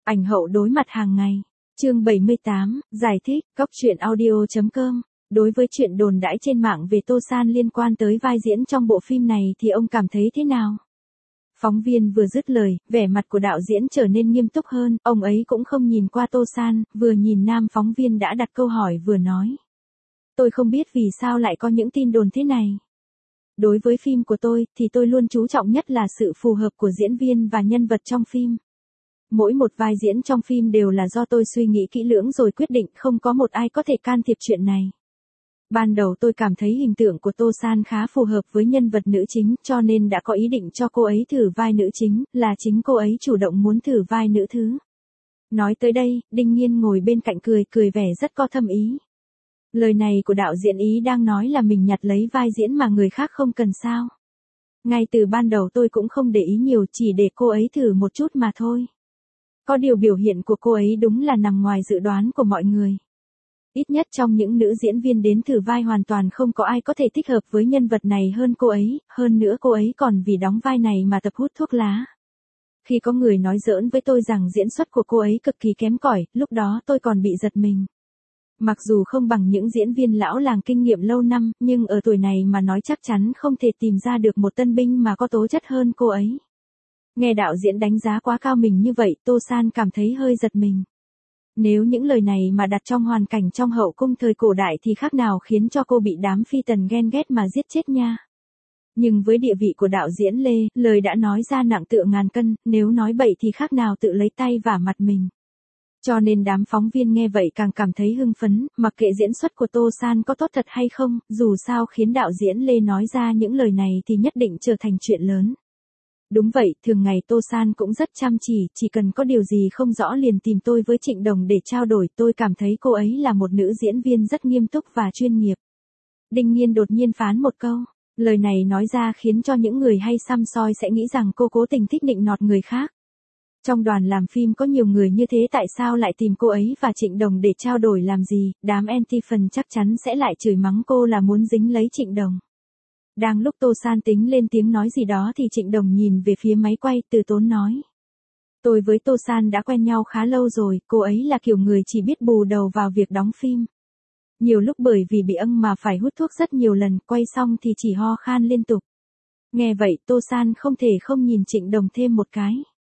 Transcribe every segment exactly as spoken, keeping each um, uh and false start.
Ảnh hậu đối mặt hàng ngày. Chương bảy mươi tám, giải thích, cóc truyện audio chấm com. Đối với chuyện đồn đãi trên mạng về Tô San liên quan tới vai diễn trong bộ phim này thì ông cảm thấy thế nào? Phóng viên vừa dứt lời, vẻ mặt của đạo diễn trở nên nghiêm túc hơn, ông ấy cũng không nhìn qua Tô San, vừa nhìn nam phóng viên đã đặt câu hỏi vừa nói. Tôi không biết vì sao lại có những tin đồn thế này. Đối với phim của tôi, thì tôi luôn chú trọng nhất là sự phù hợp của diễn viên và nhân vật trong phim. Mỗi một vai diễn trong phim đều là do tôi suy nghĩ kỹ lưỡng rồi quyết định, không có một ai có thể can thiệp chuyện này. Ban đầu tôi cảm thấy hình tượng của Tô San khá phù hợp với nhân vật nữ chính, cho nên đã có ý định cho cô ấy thử vai nữ chính, là chính cô ấy chủ động muốn thử vai nữ thứ. Nói tới đây, Đinh Nhiên ngồi bên cạnh cười, cười vẻ rất có thâm ý. Lời này của đạo diễn ý đang nói là mình nhặt lấy vai diễn mà người khác không cần sao. Ngay từ ban đầu tôi cũng không để ý nhiều, chỉ để cô ấy thử một chút mà thôi. Có điều biểu hiện của cô ấy đúng là nằm ngoài dự đoán của mọi người. Ít nhất trong những nữ diễn viên đến thử vai hoàn toàn không có ai có thể thích hợp với nhân vật này hơn cô ấy, hơn nữa cô ấy còn vì đóng vai này mà tập hút thuốc lá. Khi có người nói giỡn với tôi rằng diễn xuất của cô ấy cực kỳ kém cỏi, lúc đó tôi còn bị giật mình. Mặc dù không bằng những diễn viên lão làng kinh nghiệm lâu năm, nhưng ở tuổi này mà nói chắc chắn không thể tìm ra được một tân binh mà có tố chất hơn cô ấy. Nghe đạo diễn đánh giá quá cao mình như vậy, Tô San cảm thấy hơi giật mình. Nếu những lời này mà đặt trong hoàn cảnh trong hậu cung thời cổ đại thì khác nào khiến cho cô bị đám phi tần ghen ghét mà giết chết nha. Nhưng với địa vị của đạo diễn Lê, lời đã nói ra nặng tựa ngàn cân, nếu nói bậy thì khác nào tự lấy tay vả mặt mình. Cho nên đám phóng viên nghe vậy càng cảm thấy hưng phấn, mặc kệ diễn xuất của Tô San có tốt thật hay không, dù sao khiến đạo diễn Lê nói ra những lời này thì nhất định trở thành chuyện lớn. Đúng vậy, thường ngày Tô San cũng rất chăm chỉ, chỉ cần có điều gì không rõ liền tìm tôi với Trịnh Đồng để trao đổi, tôi cảm thấy cô ấy là một nữ diễn viên rất nghiêm túc và chuyên nghiệp. Đinh Nhiên đột nhiên phán một câu, lời này nói ra khiến cho những người hay săm soi sẽ nghĩ rằng cô cố tình thích nịnh nọt người khác. Trong đoàn làm phim có nhiều người như thế, tại sao lại tìm cô ấy và Trịnh Đồng để trao đổi làm gì, đám anti-fan chắc chắn sẽ lại chửi mắng cô là muốn dính lấy Trịnh Đồng. Đang lúc Tô San tính lên tiếng nói gì đó thì Trịnh Đồng nhìn về phía máy quay, từ tốn nói. Tôi với Tô San đã quen nhau khá lâu rồi, cô ấy là kiểu người chỉ biết bù đầu vào việc đóng phim. Nhiều lúc bởi vì bị âng mà phải hút thuốc rất nhiều lần, quay xong thì chỉ ho khan liên tục. Nghe vậy Tô San không thể không nhìn Trịnh Đồng thêm một cái.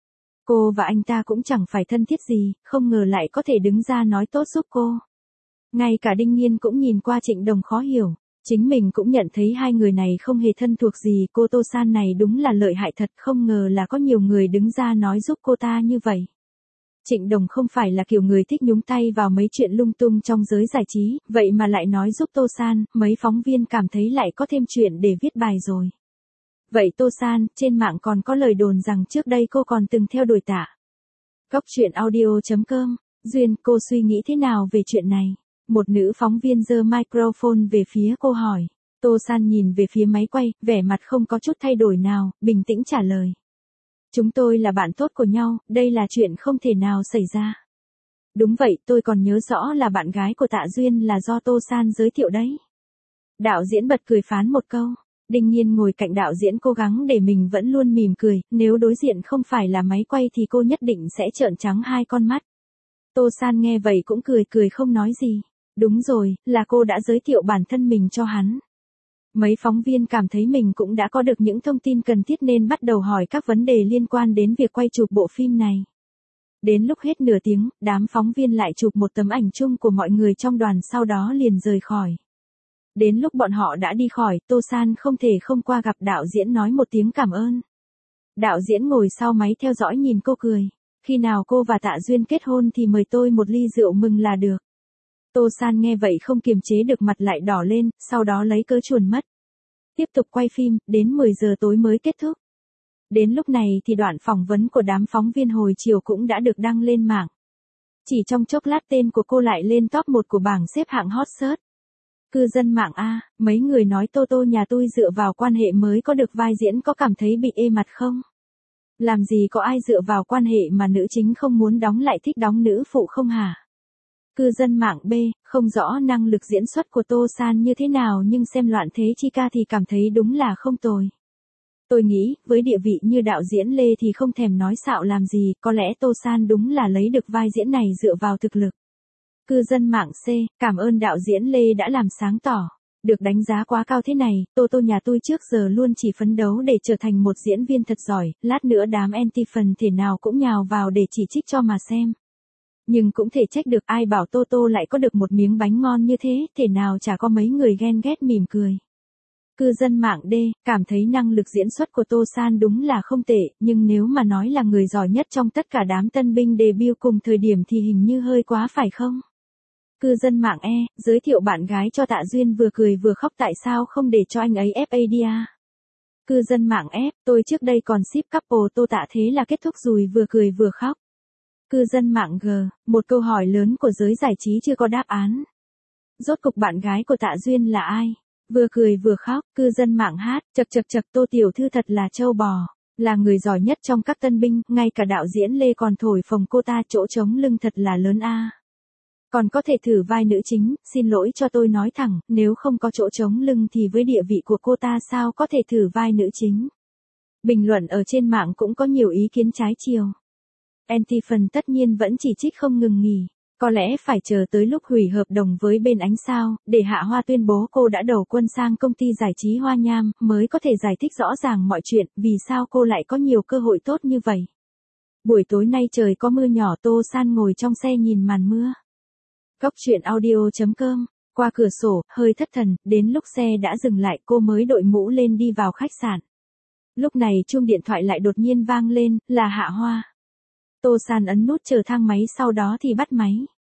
Cô và anh ta cũng chẳng phải thân thiết gì, không ngờ lại có thể đứng ra nói tốt giúp cô. Ngay cả Đinh Nhiên cũng nhìn qua Trịnh Đồng khó hiểu. Chính mình cũng nhận thấy hai người này không hề thân thuộc gì, cô Tô San này đúng là lợi hại thật, không ngờ là có nhiều người đứng ra nói giúp cô ta như vậy. Trịnh Đồng không phải là kiểu người thích nhúng tay vào mấy chuyện lung tung trong giới giải trí, vậy mà lại nói giúp Tô San, mấy phóng viên cảm thấy lại có thêm chuyện để viết bài rồi. Vậy Tô San, trên mạng còn có lời đồn rằng trước đây cô còn từng theo đuổi Tạ. Cóc truyện audio chấm com, Duyên, cô suy nghĩ thế nào về chuyện này? Một nữ phóng viên giơ microphone về phía cô hỏi. Tô San nhìn về phía máy quay, vẻ mặt không có chút thay đổi nào, bình tĩnh trả lời. Chúng tôi là bạn tốt của nhau, đây là chuyện không thể nào xảy ra. Đúng vậy, tôi còn nhớ rõ là bạn gái của Tạ Duyên là do Tô San giới thiệu đấy. Đạo diễn bật cười phán một câu. Đinh Nhiên ngồi cạnh đạo diễn cố gắng để mình vẫn luôn mỉm cười, nếu đối diện không phải là máy quay thì cô nhất định sẽ trợn trắng hai con mắt. Tô San nghe vậy cũng cười cười không nói gì. Đúng rồi, là cô đã giới thiệu bản thân mình cho hắn. Mấy phóng viên cảm thấy mình cũng đã có được những thông tin cần thiết nên bắt đầu hỏi các vấn đề liên quan đến việc quay chụp bộ phim này. Đến lúc hết nửa tiếng, đám phóng viên lại chụp một tấm ảnh chung của mọi người trong đoàn, sau đó liền rời khỏi. Đến lúc bọn họ đã đi khỏi, Tô San không thể không qua gặp đạo diễn nói một tiếng cảm ơn. Đạo diễn ngồi sau máy theo dõi nhìn cô cười. Khi nào cô và Tạ Duyên kết hôn thì mời tôi một ly rượu mừng là được. Tô San nghe vậy không kiềm chế được, mặt lại đỏ lên, sau đó lấy cớ chuồn mất. Tiếp tục quay phim, đến mười giờ tối mới kết thúc. Đến lúc này thì đoạn phỏng vấn của đám phóng viên hồi chiều cũng đã được đăng lên mạng. Chỉ trong chốc lát tên của cô lại lên top một của bảng xếp hạng hot search. Cư dân mạng A, mấy người nói Tô Tô nhà tôi dựa vào quan hệ mới có được vai diễn, có cảm thấy bị ê mặt không? Làm gì có ai dựa vào quan hệ mà nữ chính không muốn đóng lại thích đóng nữ phụ không hả? Cư dân mạng B, không rõ năng lực diễn xuất của Tô San như thế nào nhưng xem Loạn Thế Chi Ca thì cảm thấy đúng là không tồi. Tôi nghĩ, với địa vị như đạo diễn Lê thì không thèm nói xạo làm gì, có lẽ Tô San đúng là lấy được vai diễn này dựa vào thực lực. Cư dân mạng C, cảm ơn đạo diễn Lê đã làm sáng tỏ. Được đánh giá quá cao thế này, Tô Tô nhà tôi trước giờ luôn chỉ phấn đấu để trở thành một diễn viên thật giỏi, lát nữa đám anti phần thể nào cũng nhào vào để chỉ trích cho mà xem. Nhưng cũng thể trách được ai bảo Tô Tô lại có được một miếng bánh ngon như thế, thể nào chả có mấy người ghen ghét mỉm cười. Cư dân mạng D, cảm thấy năng lực diễn xuất của Tô San đúng là không tệ, nhưng nếu mà nói là người giỏi nhất trong tất cả đám tân binh debut cùng thời điểm thì hình như hơi quá phải không? Cư dân mạng E, giới thiệu bạn gái cho Tạ Duyên vừa cười vừa khóc tại sao không để cho anh ấy ép a đê a? Cư dân mạng F, tôi trước đây còn ship couple Tô Tạ thế là kết thúc rồi vừa cười vừa khóc. Cư dân mạng G, một câu hỏi lớn của giới giải trí chưa có đáp án. Rốt cục bạn gái của Tạ Duyên là ai? Vừa cười vừa khóc, cư dân mạng H, chật chật chật Tô tiểu thư thật là trâu bò, là người giỏi nhất trong các tân binh, ngay cả đạo diễn Lê còn thổi phồng cô ta chỗ trống lưng thật là lớn a. Còn có thể thử vai nữ chính, xin lỗi cho tôi nói thẳng, nếu không có chỗ trống lưng thì với địa vị của cô ta sao có thể thử vai nữ chính. Bình luận ở trên mạng cũng có nhiều ý kiến trái chiều. Anti phần tất nhiên vẫn chỉ trích không ngừng nghỉ. Có lẽ phải chờ tới lúc hủy hợp đồng với bên ánh sao, để Hạ Hoa tuyên bố cô đã đầu quân sang công ty giải trí Hoa Nham, mới có thể giải thích rõ ràng mọi chuyện, vì sao cô lại có nhiều cơ hội tốt như vậy. Buổi tối nay trời có mưa nhỏ, Tô San ngồi trong xe nhìn màn mưa. Góc truyện audio chấm com, qua cửa sổ, hơi thất thần, đến lúc xe đã dừng lại cô mới đội mũ lên đi vào khách sạn. Lúc này chuông điện thoại lại đột nhiên vang lên, là Hạ Hoa. Tô San ấn nút chờ thang máy sau đó thì bắt máy.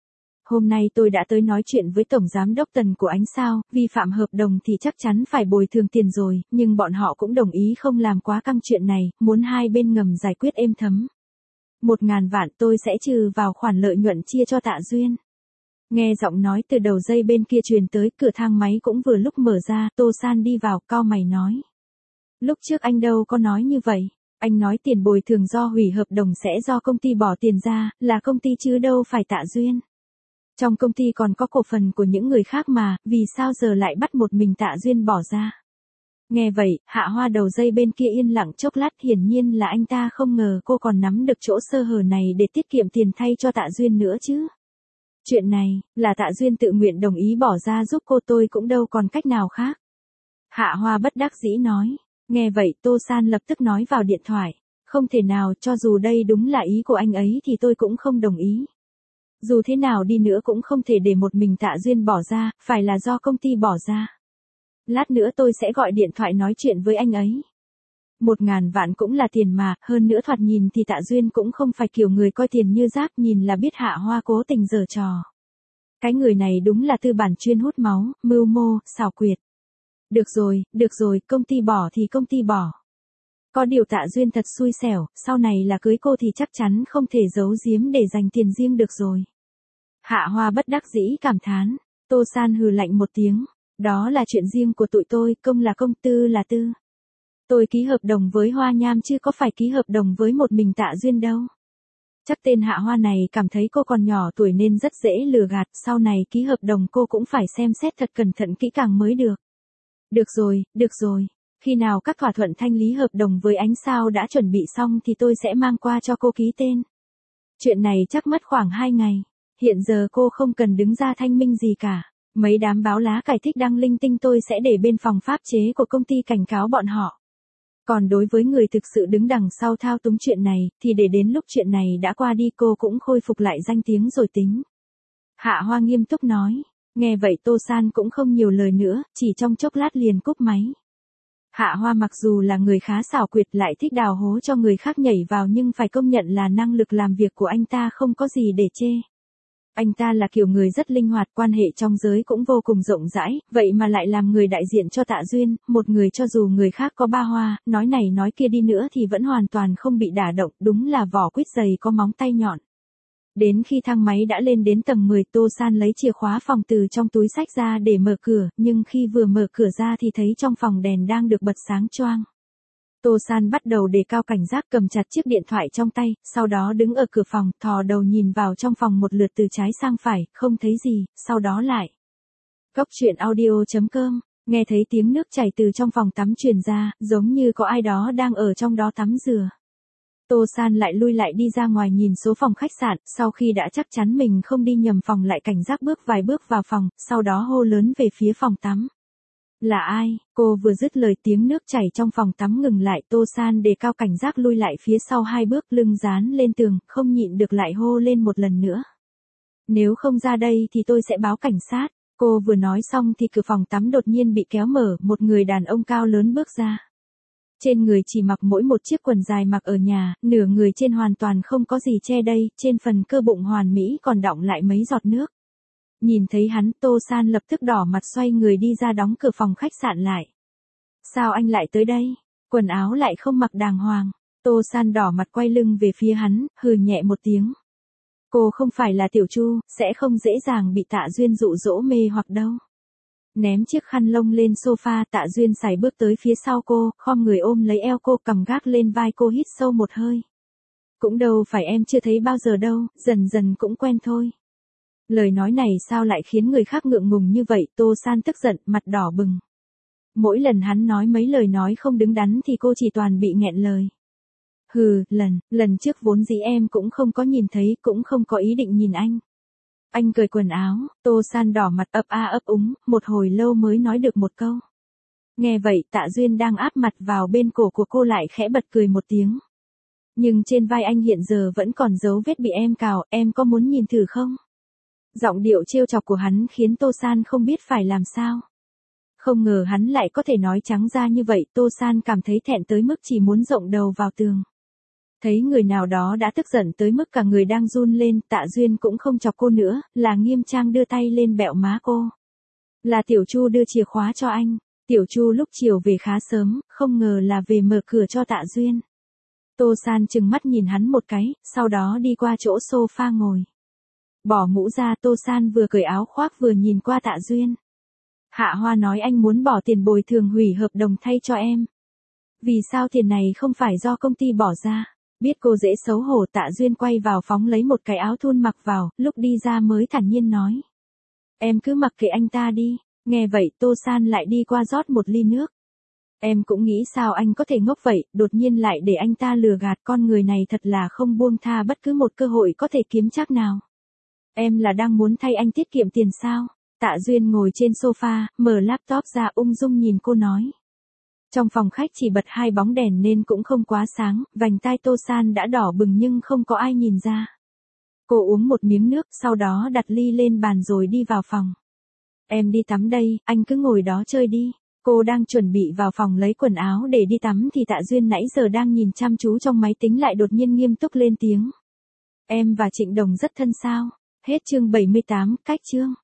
Hôm nay tôi đã tới nói chuyện với Tổng Giám đốc Tần của ánh sao, vi phạm hợp đồng thì chắc chắn phải bồi thường tiền rồi, nhưng bọn họ cũng đồng ý không làm quá căng chuyện này, muốn hai bên ngầm giải quyết êm thấm. Một ngàn vạn tôi sẽ trừ vào khoản lợi nhuận chia cho Tạ Duyên. Nghe giọng nói từ đầu dây bên kia truyền tới, cửa thang máy cũng vừa lúc mở ra, Tô San đi vào, cau mày nói. Lúc trước anh đâu có nói như vậy. Anh nói tiền bồi thường do hủy hợp đồng sẽ do công ty bỏ tiền ra, là công ty chứ đâu phải Tạ Duyên. Trong công ty còn có cổ phần của những người khác mà, vì sao giờ lại bắt một mình Tạ Duyên bỏ ra. Nghe vậy, Hạ Hoa đầu dây bên kia yên lặng chốc lát, hiển nhiên là anh ta không ngờ cô còn nắm được chỗ sơ hở này để tiết kiệm tiền thay cho Tạ Duyên nữa chứ. Chuyện này, là Tạ Duyên tự nguyện đồng ý bỏ ra giúp cô, tôi cũng đâu còn cách nào khác. Hạ Hoa bất đắc dĩ nói. Nghe vậy Tô San lập tức nói vào điện thoại. Không thể nào, cho dù đây đúng là ý của anh ấy thì tôi cũng không đồng ý. Dù thế nào đi nữa cũng không thể để một mình Tạ Duyên bỏ ra, phải là do công ty bỏ ra. Lát nữa tôi sẽ gọi điện thoại nói chuyện với anh ấy. Một ngàn vạn cũng là tiền mà, hơn nữa thoạt nhìn thì Tạ Duyên cũng không phải kiểu người coi tiền như rác, nhìn là biết Hạ Hoa cố tình giở trò. Cái người này đúng là tư bản chuyên hút máu, mưu mô, xảo quyệt. Được rồi, được rồi, công ty bỏ thì công ty bỏ. Có điều Tạ Duyên thật xui xẻo, sau này là cưới cô thì chắc chắn không thể giấu giếm để dành tiền riêng được rồi. Hạ Hoa bất đắc dĩ cảm thán, Tô San hừ lạnh một tiếng, đó là chuyện riêng của tụi tôi, công là công, tư là tư. Tôi ký hợp đồng với Hoa Nham chứ có phải ký hợp đồng với một mình Tạ Duyên đâu. Chắc tên Hạ Hoa này cảm thấy cô còn nhỏ tuổi nên rất dễ lừa gạt, sau này ký hợp đồng cô cũng phải xem xét thật cẩn thận kỹ càng mới được. Được rồi, được rồi, khi nào các thỏa thuận thanh lý hợp đồng với ánh sao đã chuẩn bị xong thì tôi sẽ mang qua cho cô ký tên. Chuyện này chắc mất khoảng hai ngày, hiện giờ cô không cần đứng ra thanh minh gì cả. Mấy đám báo lá cải thích đăng linh tinh tôi sẽ để bên phòng pháp chế của công ty cảnh cáo bọn họ. Còn đối với người thực sự đứng đằng sau thao túng chuyện này, thì để đến lúc chuyện này đã qua đi cô cũng khôi phục lại danh tiếng rồi tính. Hạ Hoa nghiêm túc nói. Nghe vậy Tô San cũng không nhiều lời nữa, chỉ trong chốc lát liền cúp máy. Hạ Hoa mặc dù là người khá xảo quyệt lại thích đào hố cho người khác nhảy vào, nhưng phải công nhận là năng lực làm việc của anh ta không có gì để chê. Anh ta là kiểu người rất linh hoạt, quan hệ trong giới cũng vô cùng rộng rãi, vậy mà lại làm người đại diện cho Tạ Duyên, một người cho dù người khác có ba hoa, nói này nói kia đi nữa thì vẫn hoàn toàn không bị đả động, đúng là vỏ quýt dày có móng tay nhọn. Đến khi thang máy đã lên đến tầng mười, Tô San lấy chìa khóa phòng từ trong túi xách ra để mở cửa, nhưng khi vừa mở cửa ra thì thấy trong phòng đèn đang được bật sáng choang. Tô San bắt đầu đề cao cảnh giác, cầm chặt chiếc điện thoại trong tay, sau đó đứng ở cửa phòng, thò đầu nhìn vào trong phòng một lượt từ trái sang phải, không thấy gì, sau đó lại. Góc truyện audio chấm com Nghe thấy tiếng nước chảy từ trong phòng tắm truyền ra, giống như có ai đó đang ở trong đó tắm rửa. Tô San lại lui lại đi ra ngoài nhìn số phòng khách sạn, sau khi đã chắc chắn mình không đi nhầm phòng lại cảnh giác bước vài bước vào phòng, sau đó hô lớn về phía phòng tắm. Là ai? Cô vừa dứt lời tiếng nước chảy trong phòng tắm ngừng lại, Tô San đề cao cảnh giác lui lại phía sau hai bước, lưng dán lên tường, không nhịn được lại hô lên một lần nữa. Nếu không ra đây thì tôi sẽ báo cảnh sát. Cô vừa nói xong thì cửa phòng tắm đột nhiên bị kéo mở, một người đàn ông cao lớn bước ra. Trên người chỉ mặc mỗi một chiếc quần dài mặc ở nhà, nửa người trên hoàn toàn không có gì che đây, trên phần cơ bụng hoàn mỹ còn đọng lại mấy giọt nước. Nhìn thấy hắn, Tô San lập tức đỏ mặt xoay người đi ra đóng cửa phòng khách sạn lại. Sao anh lại tới đây? Quần áo lại không mặc đàng hoàng. Tô San đỏ mặt quay lưng về phía hắn, hừ nhẹ một tiếng. Cô không phải là Tiểu Chu, sẽ không dễ dàng bị Tạ Duyên dụ dỗ mê hoặc đâu. Ném chiếc khăn lông lên sofa, Tạ Duyên sải bước tới phía sau cô, khom người ôm lấy eo cô, cầm gác lên vai cô, hít sâu một hơi. Cũng đâu phải em chưa thấy bao giờ đâu, dần dần cũng quen thôi. Lời nói này sao lại khiến người khác ngượng ngùng như vậy? Tô San tức giận, mặt đỏ bừng. Mỗi lần hắn nói mấy lời nói không đứng đắn thì cô chỉ toàn bị nghẹn lời. Hừ, lần, lần trước vốn dĩ em cũng không có nhìn thấy, cũng không có ý định nhìn anh. Anh cởi quần áo, Tô San đỏ mặt ấp a ấp úng, một hồi lâu mới nói được một câu. Nghe vậy, Tạ Duyên đang áp mặt vào bên cổ của cô lại khẽ bật cười một tiếng. Nhưng trên vai anh hiện giờ vẫn còn dấu vết bị em cào, em có muốn nhìn thử không? Giọng điệu trêu chọc của hắn khiến Tô San không biết phải làm sao. Không ngờ hắn lại có thể nói trắng ra như vậy, Tô San cảm thấy thẹn tới mức chỉ muốn rộng đầu vào tường. Thấy người nào đó đã tức giận tới mức cả người đang run lên, Tạ Duyên cũng không chọc cô nữa, là nghiêm trang đưa tay lên bẹo má cô. Là Tiểu Chu đưa chìa khóa cho anh. Tiểu Chu lúc chiều về khá sớm, không ngờ là về mở cửa cho Tạ Duyên. Tô San chừng mắt nhìn hắn một cái, sau đó đi qua chỗ sofa ngồi. Bỏ mũ ra, Tô San vừa cởi áo khoác vừa nhìn qua Tạ Duyên. Hạ Hoa nói anh muốn bỏ tiền bồi thường hủy hợp đồng thay cho em. Vì sao tiền này không phải do công ty bỏ ra? Biết cô dễ xấu hổ, Tạ Duyên quay vào phóng lấy một cái áo thun mặc vào, lúc đi ra mới thản nhiên nói. Em cứ mặc kệ anh ta đi. Nghe vậy, Tô San lại đi qua rót một ly nước. Em cũng nghĩ sao anh có thể ngốc vậy, đột nhiên lại để anh ta lừa gạt, con người này thật là không buông tha bất cứ một cơ hội có thể kiếm chắc nào. Em là đang muốn thay anh tiết kiệm tiền sao? Tạ Duyên ngồi trên sofa, mở laptop ra ung dung nhìn cô nói. Trong phòng khách chỉ bật hai bóng đèn nên cũng không quá sáng, vành tai Tô San đã đỏ bừng nhưng không có ai nhìn ra. Cô uống một miếng nước, sau đó đặt ly lên bàn rồi đi vào phòng. Em đi tắm đây, anh cứ ngồi đó chơi đi. Cô đang chuẩn bị vào phòng lấy quần áo để đi tắm thì Tạ Duyên nãy giờ đang nhìn chăm chú trong máy tính lại đột nhiên nghiêm túc lên tiếng. Em và Trịnh Đồng rất thân sao? Hết chương bảy mươi tám, cách chương.